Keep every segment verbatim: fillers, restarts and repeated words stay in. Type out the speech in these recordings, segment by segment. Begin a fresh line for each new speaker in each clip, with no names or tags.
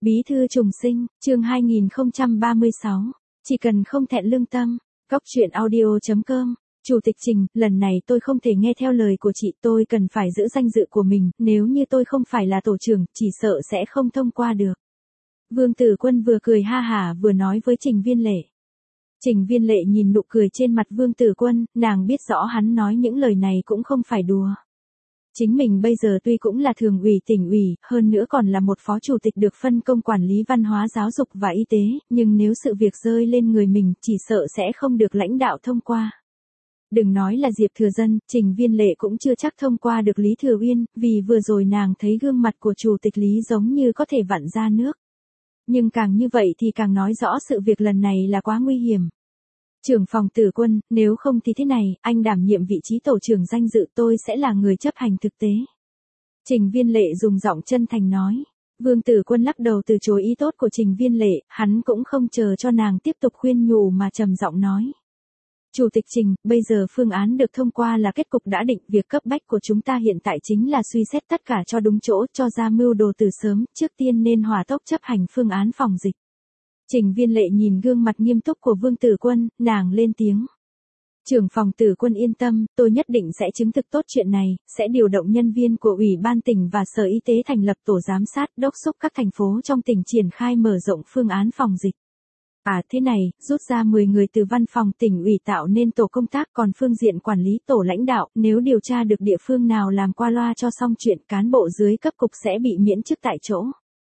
Bí thư trùng sinh, chương hai nghìn không trăm ba mươi sáu. Chỉ cần không thẹn lương tâm. Góc truyện audio chấm com. Chủ tịch Trình, lần này tôi không thể nghe theo lời của chị, tôi cần phải giữ danh dự của mình, nếu như tôi không phải là tổ trưởng, chỉ sợ sẽ không thông qua được. Vương Tử Quân vừa cười ha hả vừa nói với Trình Viên Lệ. Trình Viên Lệ nhìn nụ cười trên mặt Vương Tử Quân, nàng biết rõ hắn nói những lời này cũng không phải đùa. Chính mình bây giờ tuy cũng là thường ủy tỉnh ủy, hơn nữa còn là một phó chủ tịch được phân công quản lý văn hóa giáo dục và y tế, nhưng nếu sự việc rơi lên người mình, chỉ sợ sẽ không được lãnh đạo thông qua. Đừng nói là Diệp Thừa Dân, Trình Viên Lệ cũng chưa chắc thông qua được Lý Thừa Uyên, vì vừa rồi nàng thấy gương mặt của chủ tịch Lý giống như có thể vặn ra nước. Nhưng càng như vậy thì càng nói rõ sự việc lần này là quá nguy hiểm. Trưởng phòng Tử Quân, nếu không thì thế này, anh đảm nhiệm vị trí tổ trưởng danh dự, tôi sẽ là người chấp hành thực tế. Trình Viên Lệ dùng giọng chân thành nói. Vương Tử Quân lắc đầu từ chối ý tốt của Trình Viên Lệ, hắn cũng không chờ cho nàng tiếp tục khuyên nhủ mà trầm giọng nói. Chủ tịch Trình, bây giờ phương án được thông qua là kết cục đã định, việc cấp bách của chúng ta hiện tại chính là suy xét tất cả cho đúng chỗ, cho ra mưu đồ từ sớm, trước tiên nên hỏa tốc chấp hành phương án phòng dịch. Trình Viên Lệ nhìn gương mặt nghiêm túc của Vương Tử Quân, nàng lên tiếng. Trưởng phòng Tử Quân yên tâm, tôi nhất định sẽ chứng thực tốt chuyện này, sẽ điều động nhân viên của Ủy ban tỉnh và Sở Y tế thành lập tổ giám sát, đốc thúc các thành phố trong tỉnh triển khai mở rộng phương án phòng dịch. À thế này, rút ra mười người từ văn phòng tỉnh ủy tạo nên tổ công tác, còn phương diện quản lý tổ lãnh đạo, nếu điều tra được địa phương nào làm qua loa cho xong chuyện, cán bộ dưới cấp cục sẽ bị miễn chức tại chỗ.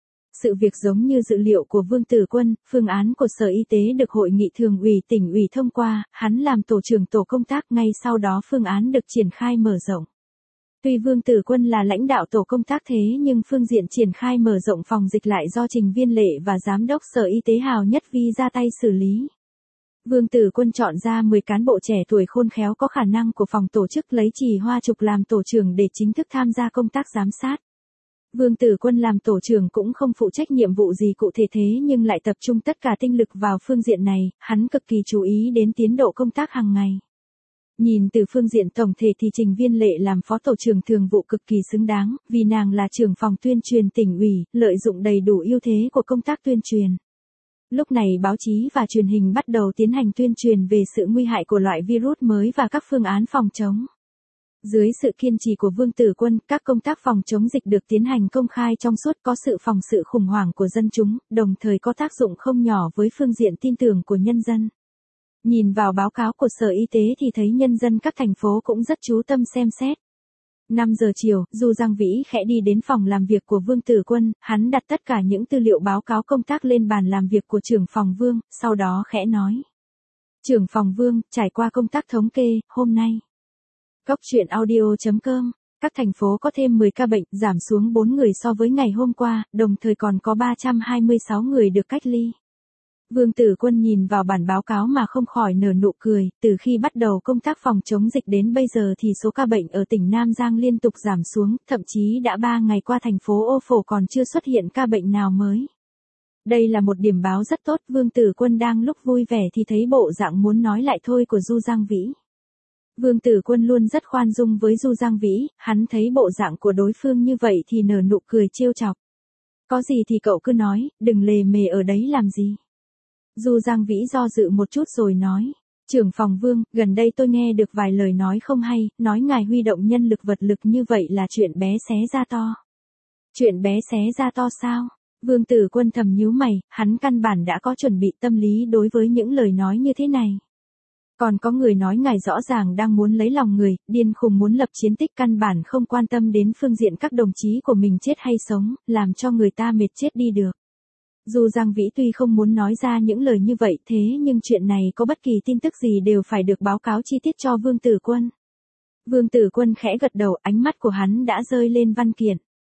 Sự việc giống như dự liệu của Vương Tử Quân, phương án của Sở Y tế được hội nghị thường ủy tỉnh ủy thông qua, hắn làm tổ trưởng tổ công tác, ngay sau đó phương án được triển khai mở rộng. Tuy Vương Tử Quân là lãnh đạo tổ công tác thế nhưng phương diện triển khai mở rộng phòng dịch lại do Trình Viên Lệ và Giám đốc Sở Y tế Hào Nhất Vi ra tay xử lý. Vương Tử Quân chọn ra mười cán bộ trẻ tuổi khôn khéo có khả năng của phòng tổ chức lấy Trì Hoa Trục làm tổ trưởng để chính thức tham gia công tác giám sát. Vương Tử Quân làm tổ trưởng cũng không phụ trách nhiệm vụ gì cụ thể thế nhưng lại tập trung tất cả tinh lực vào phương diện này, hắn cực kỳ chú ý đến tiến độ công tác hàng ngày. Nhìn từ phương diện tổng thể thì Trình Viên Lệ làm phó tổ trưởng thường vụ cực kỳ xứng đáng, vì nàng là trưởng phòng tuyên truyền tỉnh ủy, lợi dụng đầy đủ ưu thế của công tác tuyên truyền. Lúc này báo chí và truyền hình bắt đầu tiến hành tuyên truyền về sự nguy hại của loại virus mới và các phương án phòng chống. Dưới sự kiên trì của Vương Tử Quân, các công tác phòng chống dịch được tiến hành công khai trong suốt, có sự phòng sự khủng hoảng của dân chúng, đồng thời có tác dụng không nhỏ với phương diện tin tưởng của nhân dân. Nhìn vào báo cáo của Sở Y tế thì thấy nhân dân các thành phố cũng rất chú tâm xem xét. năm giờ chiều, Du Giang Vĩ khẽ đi đến phòng làm việc của Vương Tử Quân, hắn đặt tất cả những tư liệu báo cáo công tác lên bàn làm việc của trưởng phòng Vương, sau đó khẽ nói. Trưởng phòng Vương, trải qua công tác thống kê, hôm nay. Góc truyện audio chấm com, các thành phố có thêm mười ca bệnh, giảm xuống bốn người so với ngày hôm qua, đồng thời còn có ba trăm hai mươi sáu người được cách ly. Vương Tử Quân nhìn vào bản báo cáo mà không khỏi nở nụ cười, từ khi bắt đầu công tác phòng chống dịch đến bây giờ thì số ca bệnh ở tỉnh Nam Giang liên tục giảm xuống, thậm chí đã ba ngày qua thành phố Ô Phổ còn chưa xuất hiện ca bệnh nào mới. Đây là một điểm báo rất tốt, Vương Tử Quân đang lúc vui vẻ thì thấy bộ dạng muốn nói lại thôi của Du Giang Vĩ. Vương Tử Quân luôn rất khoan dung với Du Giang Vĩ, hắn thấy bộ dạng của đối phương như vậy thì nở nụ cười trêu chọc. Có gì thì cậu cứ nói, đừng lề mề ở đấy làm gì. Du Giang Vĩ do dự một chút rồi nói, trưởng phòng Vương, gần đây tôi nghe được vài lời nói không hay, nói ngài huy động nhân lực vật lực như vậy là chuyện bé xé ra to. Chuyện bé xé ra to sao? Vương Tử Quân thầm nhíu mày, hắn căn bản đã có chuẩn bị tâm lý đối với những lời nói như thế này. Còn có người nói ngài rõ ràng đang muốn lấy lòng người, điên khùng muốn lập chiến tích, căn bản không quan tâm đến phương diện các đồng chí của mình chết hay sống, làm cho người ta mệt chết đi được. Dù Giang Vĩ tuy không muốn nói ra những lời như vậy thế nhưng chuyện này có bất kỳ tin tức gì đều phải được báo cáo chi tiết cho Vương Tử Quân. Vương Tử Quân khẽ gật đầu, ánh mắt của hắn đã rơi lên văn kiện.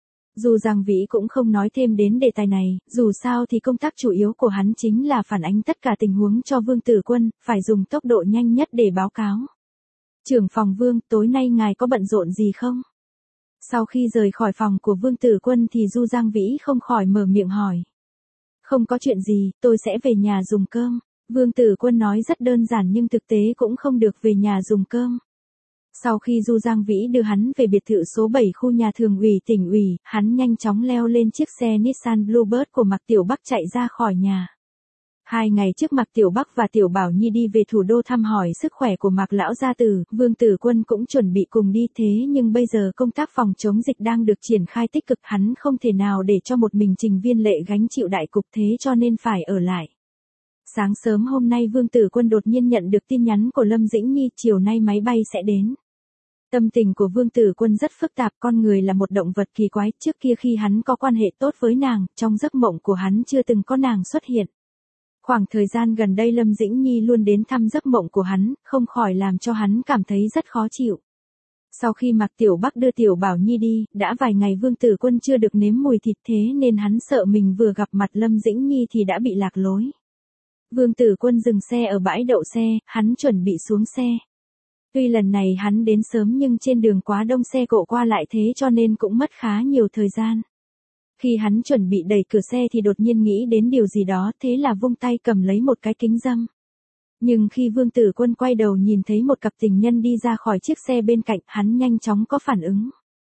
Dù Giang Vĩ cũng không nói thêm đến đề tài này, dù sao thì công tác chủ yếu của hắn chính là phản ánh tất cả tình huống cho Vương Tử Quân, phải dùng tốc độ nhanh nhất để báo cáo. Trưởng phòng Vương, tối nay ngài có bận rộn gì không? Sau khi rời khỏi phòng của Vương Tử Quân thì Du Giang Vĩ không khỏi mở miệng hỏi. Không có chuyện gì, tôi sẽ về nhà dùng cơm. Vương Tử Quân nói rất đơn giản nhưng thực tế cũng không được về nhà dùng cơm. Sau khi Du Giang Vĩ đưa hắn về biệt thự số bảy khu nhà thường ủy tỉnh ủy, hắn nhanh chóng leo lên chiếc xe Nissan Bluebird của Mạc Tiểu Bắc chạy ra khỏi nhà. Hai ngày trước Mạc Tiểu Bắc và Tiểu Bảo Nhi đi về thủ đô thăm hỏi sức khỏe của Mạc Lão Gia Tử, Vương Tử Quân cũng chuẩn bị cùng đi thế nhưng bây giờ công tác phòng chống dịch đang được triển khai tích cực, hắn không thể nào để cho một mình Trình Viên Lệ gánh chịu đại cục thế cho nên phải ở lại. Sáng sớm hôm nay Vương Tử Quân đột nhiên nhận được tin nhắn của Lâm Dĩnh Nhi, chiều nay máy bay sẽ đến. Tâm tình của Vương Tử Quân rất phức tạp, con người là một động vật kỳ quái, trước kia khi hắn có quan hệ tốt với nàng, trong giấc mộng của hắn chưa từng có nàng xuất hiện. Khoảng thời gian gần đây Lâm Dĩnh Nhi luôn đến thăm giấc mộng của hắn, không khỏi làm cho hắn cảm thấy rất khó chịu. Sau khi Mạc Tiểu Bắc đưa Tiểu Bảo Nhi đi, đã vài ngày Vương Tử Quân chưa được nếm mùi thịt thế nên hắn sợ mình vừa gặp mặt Lâm Dĩnh Nhi thì đã bị lạc lối. Vương Tử Quân dừng xe ở bãi đậu xe, hắn chuẩn bị xuống xe. Tuy lần này hắn đến sớm nhưng trên đường quá đông xe cộ qua lại thế cho nên cũng mất khá nhiều thời gian. Khi hắn chuẩn bị đẩy cửa xe thì đột nhiên nghĩ đến điều gì đó, thế là vung tay cầm lấy một cái kính râm. Nhưng khi Vương Tử Quân quay đầu nhìn thấy một cặp tình nhân đi ra khỏi chiếc xe bên cạnh, hắn nhanh chóng có phản ứng.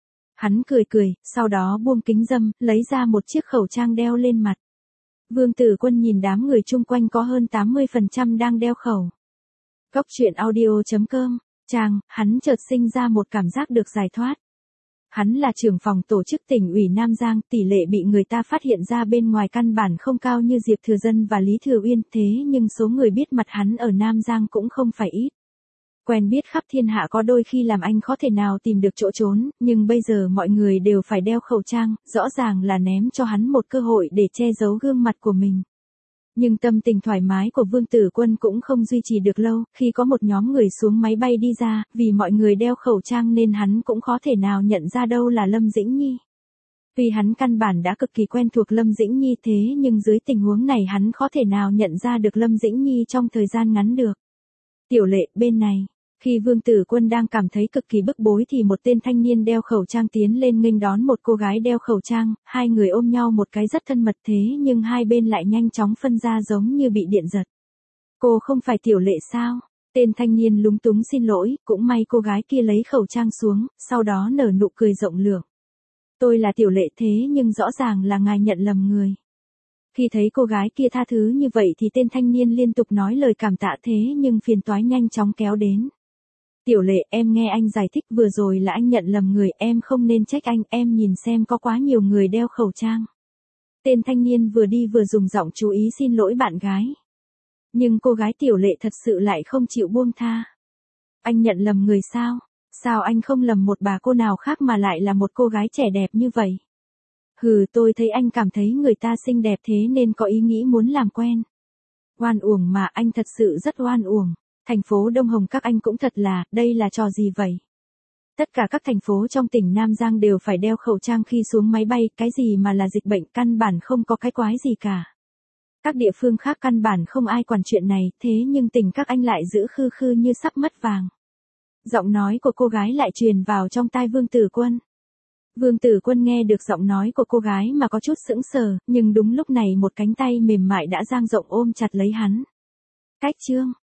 Hắn cười cười, sau đó buông kính râm, lấy ra một chiếc khẩu trang đeo lên mặt. Vương Tử Quân nhìn đám người chung quanh có hơn tám mươi phần trăm đang đeo khẩu. Cốc truyện audio chấm com, trang, hắn chợt sinh ra một cảm giác được giải thoát. Hắn là trưởng phòng tổ chức tỉnh ủy Nam Giang, tỷ lệ bị người ta phát hiện ra bên ngoài căn bản không cao như Diệp Thừa Dân và Lý Thừa Uyên, thế nhưng số người biết mặt hắn ở Nam Giang cũng không phải ít. Quen biết khắp thiên hạ có đôi khi làm anh khó thể nào tìm được chỗ trốn, nhưng bây giờ mọi người đều phải đeo khẩu trang, rõ ràng là ném cho hắn một cơ hội để che giấu gương mặt của mình. Nhưng tâm tình thoải mái của Vương Tử Quân cũng không duy trì được lâu, khi có một nhóm người xuống máy bay đi ra, vì mọi người đeo khẩu trang nên hắn cũng khó thể nào nhận ra đâu là Lâm Dĩnh Nhi. Vì hắn căn bản đã cực kỳ quen thuộc Lâm Dĩnh Nhi thế nhưng dưới tình huống này hắn khó thể nào nhận ra được Lâm Dĩnh Nhi trong thời gian ngắn được. Tiểu Lệ, bên này. Khi Vương Tử Quân đang cảm thấy cực kỳ bức bối thì một tên thanh niên đeo khẩu trang tiến lên nghênh đón một cô gái đeo khẩu trang, hai người ôm nhau một cái rất thân mật thế nhưng hai bên lại nhanh chóng phân ra giống như bị điện giật. Cô không phải Tiểu Lệ sao? Tên thanh niên lúng túng xin lỗi, cũng may cô gái kia lấy khẩu trang xuống, sau đó nở nụ cười rộng lượng. Tôi là Tiểu Lệ thế nhưng rõ ràng là ngài nhận lầm người. Khi thấy cô gái kia tha thứ như vậy thì tên thanh niên liên tục nói lời cảm tạ thế nhưng phiền toái nhanh chóng kéo đến. Tiểu Lệ, em nghe anh giải thích vừa rồi là anh nhận lầm người, em không nên trách anh, em nhìn xem có quá nhiều người đeo khẩu trang. Tên thanh niên vừa đi vừa dùng giọng chú ý xin lỗi bạn gái. Nhưng cô gái Tiểu Lệ thật sự lại không chịu buông tha. Anh nhận lầm người sao? Sao anh không lầm một bà cô nào khác mà lại là một cô gái trẻ đẹp như vậy? Hừ, tôi thấy anh cảm thấy người ta xinh đẹp thế nên có ý nghĩ muốn làm quen. Oan uổng mà, anh thật sự rất oan uổng. Thành phố Đông Hồng các anh cũng thật là, đây là trò gì vậy? Tất cả các thành phố trong tỉnh Nam Giang đều phải đeo khẩu trang khi xuống máy bay, cái gì mà là dịch bệnh, căn bản không có cái quái gì cả. Các địa phương khác căn bản không ai quản chuyện này, thế nhưng tỉnh các anh lại giữ khư khư như sắp mất vàng. Giọng nói của cô gái lại truyền vào trong tai Vương Tử Quân. Vương Tử Quân nghe được giọng nói của cô gái mà có chút sững sờ, nhưng đúng lúc này một cánh tay mềm mại đã dang rộng ôm chặt lấy hắn. Cách chương